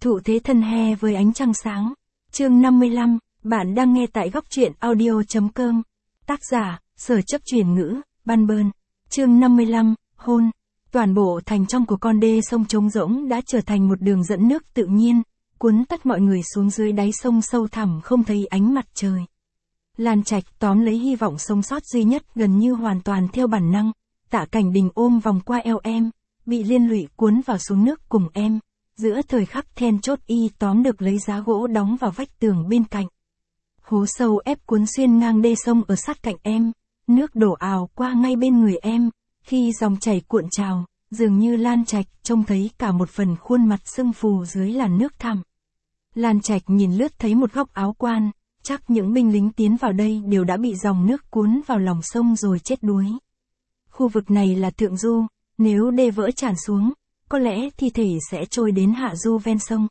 Thụ thế thân he với ánh trăng sáng. Chương 55, bạn đang nghe tại góc truyện audio.com. Tác giả, Sở Chấp Chuyển Ngữ, Ban Bơn. Chương 55, hôn. Toàn bộ thành trong của con đê sông trống rỗng đã trở thành một đường dẫn nước tự nhiên, cuốn tất mọi người xuống dưới đáy sông sâu thẳm không thấy ánh mặt trời. Lan Trạch tóm lấy hy vọng sống sót duy nhất gần như hoàn toàn theo bản năng, Tạ Cảnh Đình ôm vòng qua eo em, bị liên lụy cuốn vào xuống nước cùng em. Giữa thời khắc then chốt y tóm được lấy giá gỗ đóng vào vách tường bên cạnh. Hố sâu ép cuốn xuyên ngang đê sông ở sát cạnh em, nước đổ ào qua ngay bên người em, khi dòng chảy cuộn trào, dường như Lan Trạch trông thấy cả một phần khuôn mặt sưng phù dưới làn nước thẳm. Lan Trạch nhìn lướt thấy một góc áo quan, chắc những binh lính tiến vào đây đều đã bị dòng nước cuốn vào lòng sông rồi chết đuối. Khu vực này là thượng du, nếu đê vỡ tràn xuống, có lẽ thi thể sẽ trôi đến hạ du ven sông.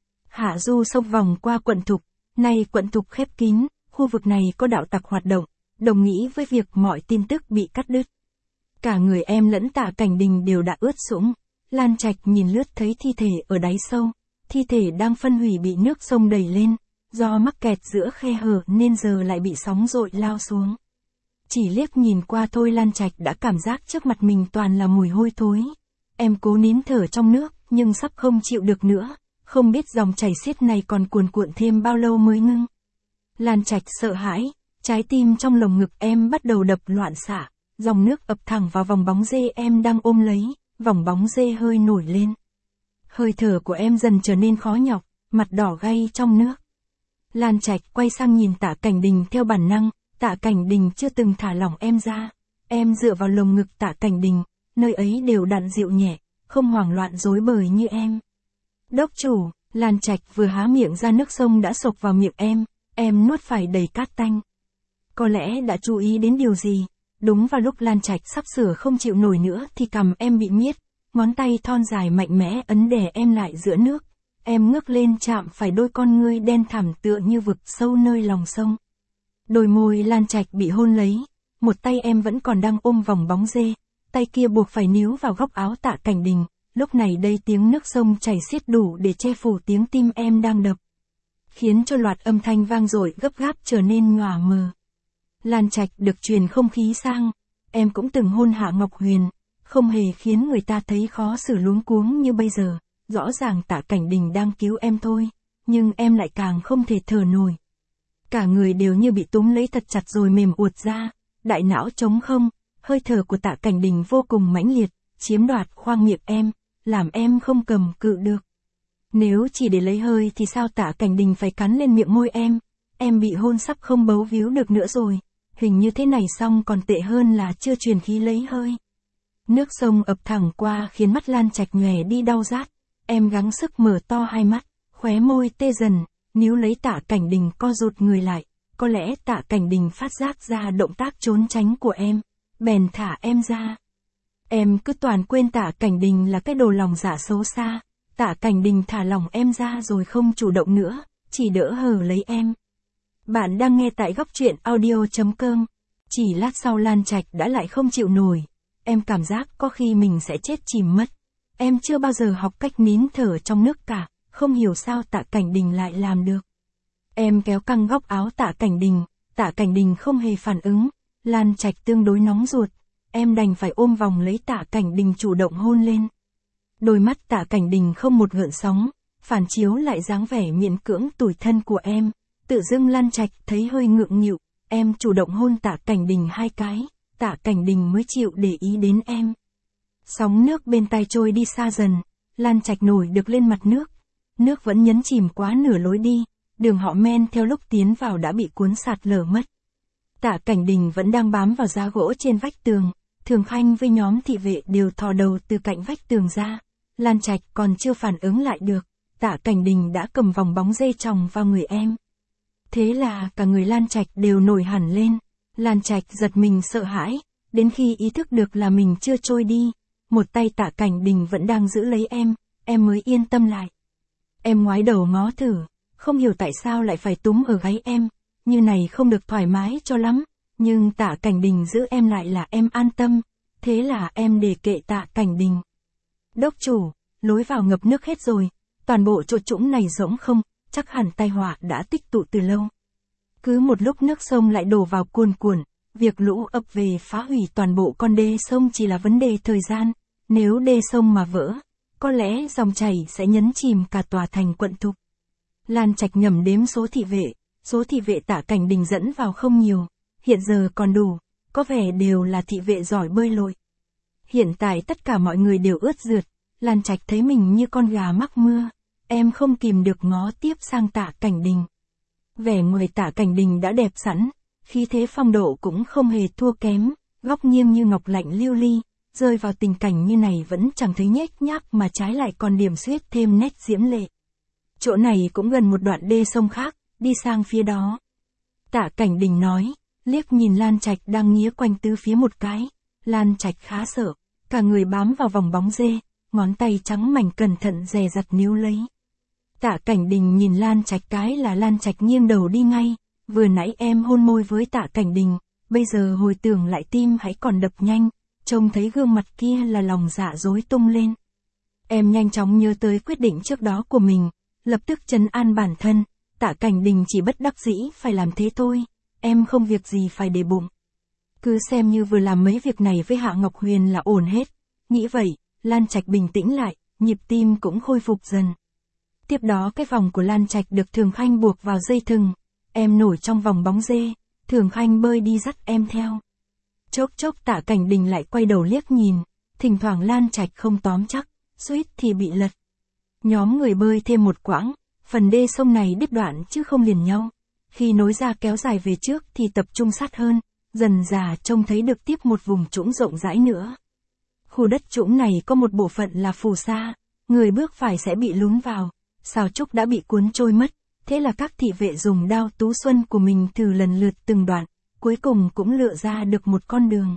Hạ du sông vòng qua quận Thục, nay quận Thục khép kín, khu vực này có đạo tặc hoạt động, đồng nghĩa với việc mọi tin tức bị cắt đứt. Cả người em lẫn Tạ Cảnh Đình đều đã ướt sũng. Lan Trạch nhìn lướt thấy thi thể ở đáy sâu, thi thể đang phân hủy bị nước sông đẩy lên, do mắc kẹt giữa khe hở nên giờ lại bị sóng dội lao xuống. Chỉ liếc nhìn qua thôi Lan Trạch đã cảm giác trước mặt mình toàn là mùi hôi thối. Em cố nín thở trong nước, nhưng sắp không chịu được nữa, không biết dòng chảy xiết này còn cuồn cuộn thêm bao lâu mới ngưng. Lan Trạch sợ hãi, trái tim trong lồng ngực em bắt đầu đập loạn xạ, dòng nước ập thẳng vào vòng bóng dê em đang ôm lấy, vòng bóng dê hơi nổi lên. Hơi thở của em dần trở nên khó nhọc, mặt đỏ gay trong nước. Lan Trạch quay sang nhìn Tạ Cảnh Đình theo bản năng, Tạ Cảnh Đình chưa từng thả lỏng em ra. Em dựa vào lồng ngực Tạ Cảnh Đình, nơi ấy đều đặn dịu nhẹ, không hoảng loạn rối bời như em. Đốc chủ, Lan Trạch vừa há miệng ra nước sông đã sộc vào miệng em nuốt phải đầy cát tanh. Có lẽ đã chú ý đến điều gì, đúng vào lúc Lan Trạch sắp sửa không chịu nổi nữa thì cằm em bị miết, ngón tay thon dài mạnh mẽ ấn đè em lại giữa nước. Em ngước lên chạm phải đôi con ngươi đen thẳm tựa như vực sâu nơi lòng sông. Đôi môi Lan Trạch bị hôn lấy, một tay em vẫn còn đang ôm vòng bóng dê, tay kia buộc phải níu vào góc áo Tạ Cảnh Đình, lúc này đây tiếng nước sông chảy xiết đủ để che phủ tiếng tim em đang đập, khiến cho loạt âm thanh vang dội gấp gáp trở nên nhòa mờ. Lan Trạch được truyền không khí sang, em cũng từng hôn Hạ Ngọc Huyền, không hề khiến người ta thấy khó xử luống cuống như bây giờ, rõ ràng Tạ Cảnh Đình đang cứu em thôi, nhưng em lại càng không thể thở nổi. Cả người đều như bị túm lấy thật chặt rồi mềm uột ra, đại não trống không, hơi thở của Tạ Cảnh Đình vô cùng mãnh liệt, chiếm đoạt khoang miệng em, làm em không cầm cự được. Nếu chỉ để lấy hơi thì sao Tạ Cảnh Đình phải cắn lên miệng môi em bị hôn sắp không bấu víu được nữa rồi, hình như thế này xong còn tệ hơn là chưa truyền khí lấy hơi. Nước sông ập thẳng qua khiến mắt Lan Trạch nhòe đi đau rát, em gắng sức mở to hai mắt, khóe môi tê dần, níu lấy Tạ Cảnh Đình co rụt người lại, có lẽ Tạ Cảnh Đình phát giác ra động tác trốn tránh của em, bèn thả em ra. Em cứ toàn quên Tạ Cảnh Đình là cái đồ lòng dạ xấu xa, Tạ Cảnh Đình thả lỏng em ra rồi không chủ động nữa, chỉ đỡ hờ lấy em. Bạn đang nghe tại góc truyện audio.com. Chỉ lát sau Lan Trạch đã lại không chịu nổi, em cảm giác có khi mình sẽ chết chìm mất. Em chưa bao giờ học cách nín thở trong nước cả, không hiểu sao Tạ Cảnh Đình lại làm được. Em kéo căng góc áo Tạ Cảnh Đình không hề phản ứng, Lan Trạch tương đối nóng ruột, em đành phải ôm vòng lấy Tạ Cảnh Đình chủ động hôn lên. Đôi mắt Tạ Cảnh Đình không một gợn sóng, phản chiếu lại dáng vẻ miễn cưỡng tủi thân của em, tự dưng Lan Trạch thấy hơi ngượng nghịu, em chủ động hôn Tạ Cảnh Đình 2 cái, Tạ Cảnh Đình mới chịu để ý đến em. Sóng nước bên tai trôi đi xa dần, Lan Trạch nổi được lên mặt nước, nước vẫn nhấn chìm quá nửa lối đi, đường họ men theo lúc tiến vào đã bị cuốn sạt lở mất. Tạ Cảnh Đình vẫn đang bám vào giá gỗ trên vách tường, Thường Khanh với nhóm thị vệ đều thò đầu từ cạnh vách tường ra, Lan Trạch còn chưa phản ứng lại được, Tạ Cảnh Đình đã cầm vòng bóng dê chồng vào người em. Thế là cả người Lan Trạch đều nổi hẳn lên, Lan Trạch giật mình sợ hãi, đến khi ý thức được là mình chưa trôi đi, một tay Tạ Cảnh Đình vẫn đang giữ lấy em mới yên tâm lại. Em ngoái đầu ngó thử, không hiểu tại sao lại phải túm ở gáy em, như này không được thoải mái cho lắm, nhưng Tạ Cảnh Đình giữ em lại là em an tâm, thế là em để kệ Tạ Cảnh Đình. Đốc chủ, lối vào ngập nước hết rồi, toàn bộ chỗ trũng này rỗng không, chắc hẳn tai họa đã tích tụ từ lâu. Cứ một lúc nước sông lại đổ vào cuồn cuộn, việc lũ ập về phá hủy toàn bộ con đê sông chỉ là vấn đề thời gian, nếu đê sông mà vỡ, có lẽ dòng chảy sẽ nhấn chìm cả tòa thành Quận Thục. Lan Trạch nhẩm đếm số thị vệ Tạ Cảnh Đình dẫn vào không nhiều, hiện giờ còn đủ, có vẻ đều là thị vệ giỏi bơi lội. Hiện tại tất cả mọi người đều ướt rượt, Lan Trạch thấy mình như con gà mắc mưa, em không kìm được ngó tiếp sang Tạ Cảnh Đình. Vẻ ngoài Tạ Cảnh Đình đã đẹp sẵn, khí thế phong độ cũng không hề thua kém, góc nghiêng như ngọc lạnh lưu ly, rơi vào tình cảnh như này vẫn chẳng thấy nhếch nhác mà trái lại còn điểm xuyết thêm nét diễm lệ. Chỗ này cũng gần một đoạn đê sông khác, đi sang phía đó. Tạ Cảnh Đình nói, liếc nhìn Lan Trạch đang nghía quanh tứ phía một cái. Lan Trạch khá sợ, cả người bám vào vòng bóng dê, ngón tay trắng mảnh cẩn thận dè dặt níu lấy. Tạ Cảnh Đình nhìn Lan Trạch cái là Lan Trạch nghiêng đầu đi ngay, vừa nãy em hôn môi với Tạ Cảnh Đình, bây giờ hồi tưởng lại tim hãy còn đập nhanh, trông thấy gương mặt kia là lòng dạ rối tung lên. Em nhanh chóng nhớ tới quyết định trước đó của mình, lập tức trấn an bản thân, Tạ Cảnh Đình chỉ bất đắc dĩ phải làm thế thôi, em không việc gì phải để bụng. Cứ xem như vừa làm mấy việc này với Hạ Ngọc Huyền là ổn hết. Nghĩ vậy, Lan Trạch bình tĩnh lại, nhịp tim cũng khôi phục dần. Tiếp đó cái vòng của Lan Trạch được Thường Khanh buộc vào dây thừng, em nổi trong vòng bóng dê, Thường Khanh bơi đi dắt em theo. Chốc chốc Tạ Cảnh Đình lại quay đầu liếc nhìn, thỉnh thoảng Lan Trạch không tóm chắc, suýt thì bị lật. Nhóm người bơi thêm một quãng, phần đê sông này đứt đoạn chứ không liền nhau. Khi nối ra kéo dài về trước thì tập trung sát hơn, dần dà trông thấy được tiếp một vùng trũng rộng rãi nữa. Khu đất trũng này có một bộ phận là phù sa, người bước phải sẽ bị lún vào, sào trúc đã bị cuốn trôi mất, thế là các thị vệ dùng đao tú xuân của mình thử lần lượt từng đoạn, cuối cùng cũng lựa ra được một con đường.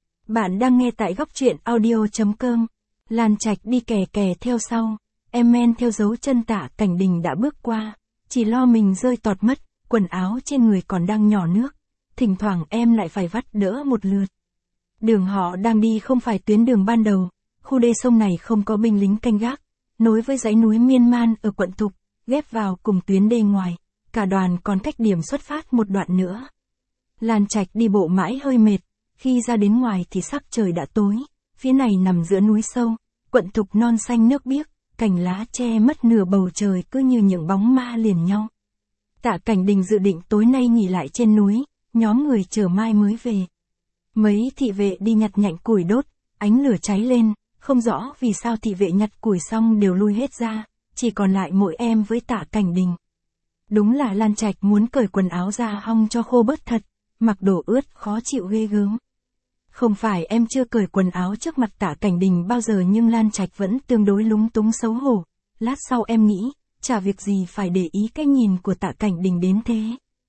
Bạn đang nghe tại góc truyện audio.com, Lan Trạch đi kè kè theo sau, em men theo dấu chân Tạ Cảnh Đình đã bước qua, chỉ lo mình rơi tọt mất, quần áo trên người còn đang nhỏ nước, thỉnh thoảng em lại phải vắt đỡ một lượt. Đường họ đang đi không phải tuyến đường ban đầu, khu đê sông này không có binh lính canh gác, nối với dãy núi miên man ở Quận Thục, ghép vào cùng tuyến đê ngoài, cả đoàn còn cách điểm xuất phát một đoạn nữa. Lan Trạch đi bộ mãi hơi mệt, khi ra đến ngoài thì sắc trời đã tối, phía này nằm giữa núi sâu, Quận Thục non xanh nước biếc, cành lá che mất nửa bầu trời cứ như những bóng ma liền nhau. Tạ Cảnh Đình dự định tối nay nghỉ lại trên núi, nhóm người chờ mai mới về. Mấy thị vệ đi nhặt nhạnh củi đốt, ánh lửa cháy lên, không rõ vì sao thị vệ nhặt củi xong đều lui hết ra, chỉ còn lại mỗi em với Tạ Cảnh Đình. Đúng là Lan Trạch muốn cởi quần áo ra hong cho khô bớt thật, mặc đồ ướt khó chịu ghê gớm. Không phải em chưa cởi quần áo trước mặt Tạ Cảnh Đình bao giờ nhưng Lan Trạch vẫn tương đối lúng túng xấu hổ, lát sau em nghĩ, chả việc gì phải để ý cái nhìn của Tạ Cảnh Đình đến thế.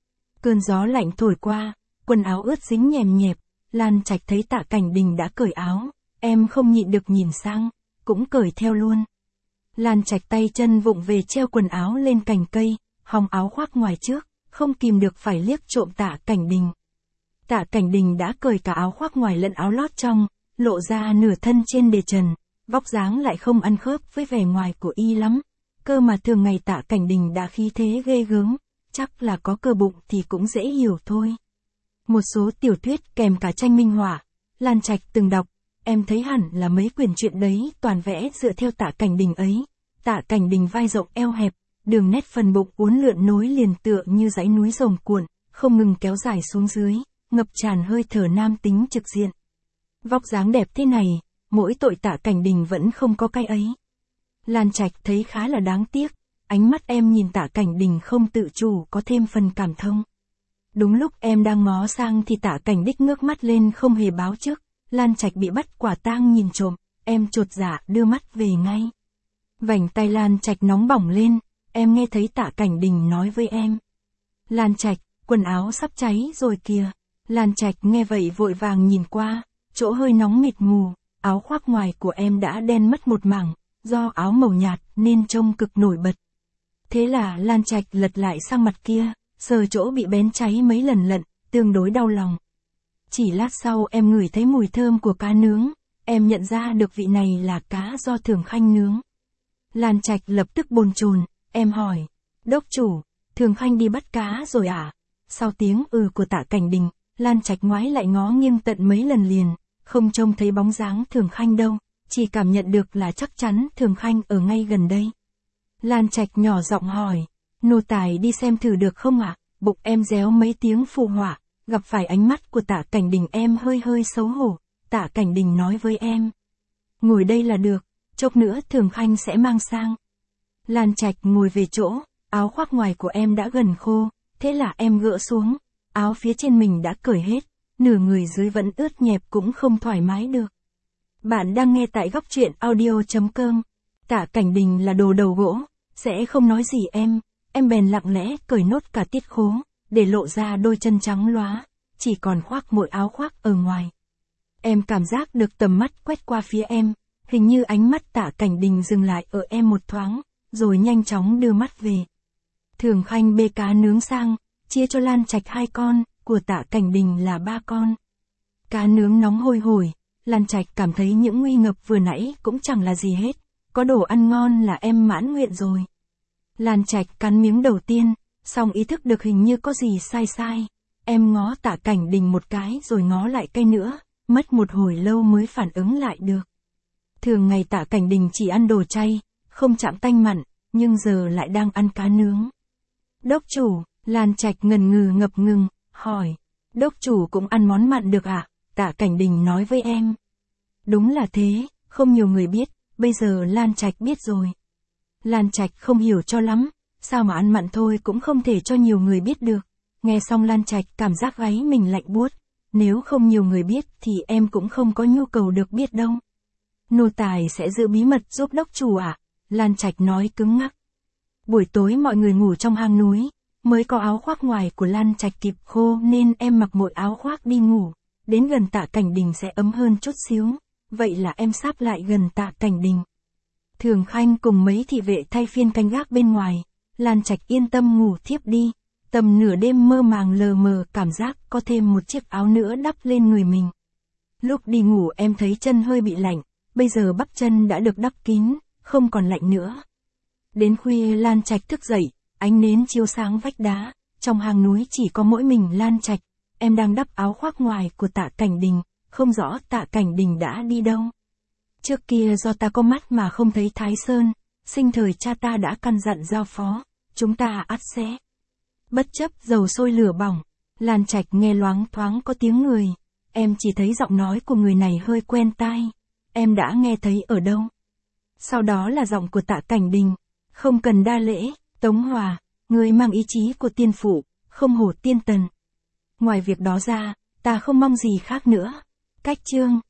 Cơn gió lạnh thổi qua, quần áo ướt dính nhèm nhẹp, Lan Trạch thấy Tạ Cảnh Đình đã cởi áo, em không nhịn được nhìn sang, cũng cởi theo luôn. Lan Trạch tay chân vụng về treo quần áo lên cành cây, hong áo khoác ngoài trước, không kìm được phải liếc trộm Tạ Cảnh Đình. Tạ Cảnh Đình đã cởi cả áo khoác ngoài lẫn áo lót trong, lộ ra nửa thân trên đề trần, vóc dáng lại không ăn khớp với vẻ ngoài của y lắm. Cơ mà thường ngày Tạ Cảnh Đình đã khí thế ghê gớm, chắc là có cơ bụng thì cũng dễ hiểu thôi. Một số tiểu thuyết kèm cả tranh minh họa, Lan Trạch từng đọc, em thấy hẳn là mấy quyển truyện đấy toàn vẽ dựa theo Tạ Cảnh Đình ấy. Tạ Cảnh Đình vai rộng eo hẹp, đường nét phần bụng uốn lượn nối liền tựa như dãy núi rồng cuộn, không ngừng kéo dài xuống dưới, ngập tràn hơi thở nam tính trực diện. Vóc dáng đẹp thế này, mỗi tội Tạ Cảnh Đình vẫn không có cái ấy. Lan Trạch thấy khá là đáng tiếc, ánh mắt em nhìn Tạ Cảnh Đình không tự chủ có thêm phần cảm thông. Đúng lúc em đang ngó sang thì Tạ Cảnh Đích ngước mắt lên không hề báo trước, Lan Trạch bị bắt quả tang nhìn trộm, em chột dạ đưa mắt về ngay. Vành tay Lan Trạch nóng bỏng lên, em nghe thấy Tạ Cảnh Đình nói với em. Lan Trạch, quần áo sắp cháy rồi kìa. Lan Trạch nghe vậy vội vàng nhìn qua, chỗ hơi nóng mịt mù, áo khoác ngoài của em đã đen mất một mảng, do áo màu nhạt nên trông cực nổi bật. Thế là Lan Trạch lật lại sang mặt kia, sờ chỗ bị bén cháy mấy lần lận, tương đối đau lòng. Chỉ lát sau em ngửi thấy mùi thơm của cá nướng, em nhận ra được vị này là cá do Thường Khanh nướng. Lan Trạch lập tức bồn chồn, em hỏi. Đốc chủ, Thường Khanh đi bắt cá rồi à? Sau tiếng của Tạ Cảnh Đình, Lan Trạch ngoái lại ngó nghiêng tận mấy lần liền, không trông thấy bóng dáng Thường Khanh đâu, chỉ cảm nhận được là chắc chắn Thường Khanh ở ngay gần đây. Lan Trạch nhỏ giọng hỏi, nô tài đi xem thử được không ạ? Bụng em réo mấy tiếng phụ họa, gặp phải ánh mắt của Tạ Cảnh Đình em hơi hơi xấu hổ. Tạ Cảnh Đình nói với em, ngồi đây là được, chốc nữa Thường Khanh sẽ mang sang. Lan Trạch ngồi về chỗ, áo khoác ngoài của em đã gần khô, thế là em gỡ xuống, áo phía trên mình đã cởi hết, nửa người dưới vẫn ướt nhẹp cũng không thoải mái được. Bạn đang nghe tại góc truyện audio.com. Tạ Cảnh Đình là đồ đầu gỗ, sẽ không nói gì em bèn lặng lẽ cởi nốt cả tiết khố, để lộ ra đôi chân trắng lóa, chỉ còn khoác mỗi áo khoác ở ngoài. Em cảm giác được tầm mắt quét qua phía em, hình như ánh mắt Tạ Cảnh Đình dừng lại ở em một thoáng, rồi nhanh chóng đưa mắt về. Thường Khanh bê cá nướng sang, chia cho Lan Trạch 2 con, của Tạ Cảnh Đình là 3 con. Cá nướng nóng hôi hổi, Lan Trạch cảm thấy những nguy ngập vừa nãy cũng chẳng là gì hết, có đồ ăn ngon là em mãn nguyện rồi. Lan Trạch cắn miếng đầu tiên, xong ý thức được hình như có gì sai. Em ngó Tạ Cảnh Đình một cái rồi ngó lại cây nữa, mất một hồi lâu mới phản ứng lại được. Thường ngày Tạ Cảnh Đình chỉ ăn đồ chay, không chạm tanh mặn, nhưng giờ lại đang ăn cá nướng. Đốc chủ, Lan Trạch ngần ngừ ngập ngừng, hỏi, đốc chủ cũng ăn món mặn được ạ? Tạ Cảnh Đình nói với em. Đúng là thế, không nhiều người biết, bây giờ Lan Trạch biết rồi. Lan Trạch không hiểu cho lắm, sao mà ăn mặn thôi cũng không thể cho nhiều người biết được. Nghe xong Lan Trạch cảm giác gáy mình lạnh buốt, nếu không nhiều người biết thì em cũng không có nhu cầu được biết đâu. Nô tài sẽ giữ bí mật giúp đốc chủ ạ, Lan Trạch nói cứng ngắc. Buổi tối mọi người ngủ trong hang núi, mới có áo khoác ngoài của Lan Trạch kịp khô nên em mặc một áo khoác đi ngủ, đến gần Tạ Cảnh Đình sẽ ấm hơn chút xíu, vậy là em sáp lại gần Tạ Cảnh Đình. Thường Khanh cùng mấy thị vệ thay phiên canh gác bên ngoài, Lan Trạch yên tâm ngủ thiếp đi, tầm nửa đêm mơ màng lờ mờ cảm giác có thêm một chiếc áo nữa đắp lên người mình. Lúc đi ngủ em thấy chân hơi bị lạnh, bây giờ bắp chân đã được đắp kín, không còn lạnh nữa. Đến khuya Lan Trạch thức dậy, ánh nến chiếu sáng vách đá, trong hang núi chỉ có mỗi mình Lan Trạch, em đang đắp áo khoác ngoài của Tạ Cảnh Đình, không rõ Tạ Cảnh Đình đã đi đâu. Trước kia do ta có mắt mà không thấy Thái Sơn, sinh thời cha ta đã căn dặn giao phó, chúng ta ắt sẽ. Bất chấp dầu sôi lửa bỏng, Lan Trạch nghe loáng thoáng có tiếng người, em chỉ thấy giọng nói của người này hơi quen tai, em đã nghe thấy ở đâu. Sau đó là giọng của Tạ Cảnh Đình, không cần đa lễ, Tống Hòa, người mang ý chí của tiên phụ, không hổ tiên tần. Ngoài việc đó ra, ta không mong gì khác nữa. Cách chương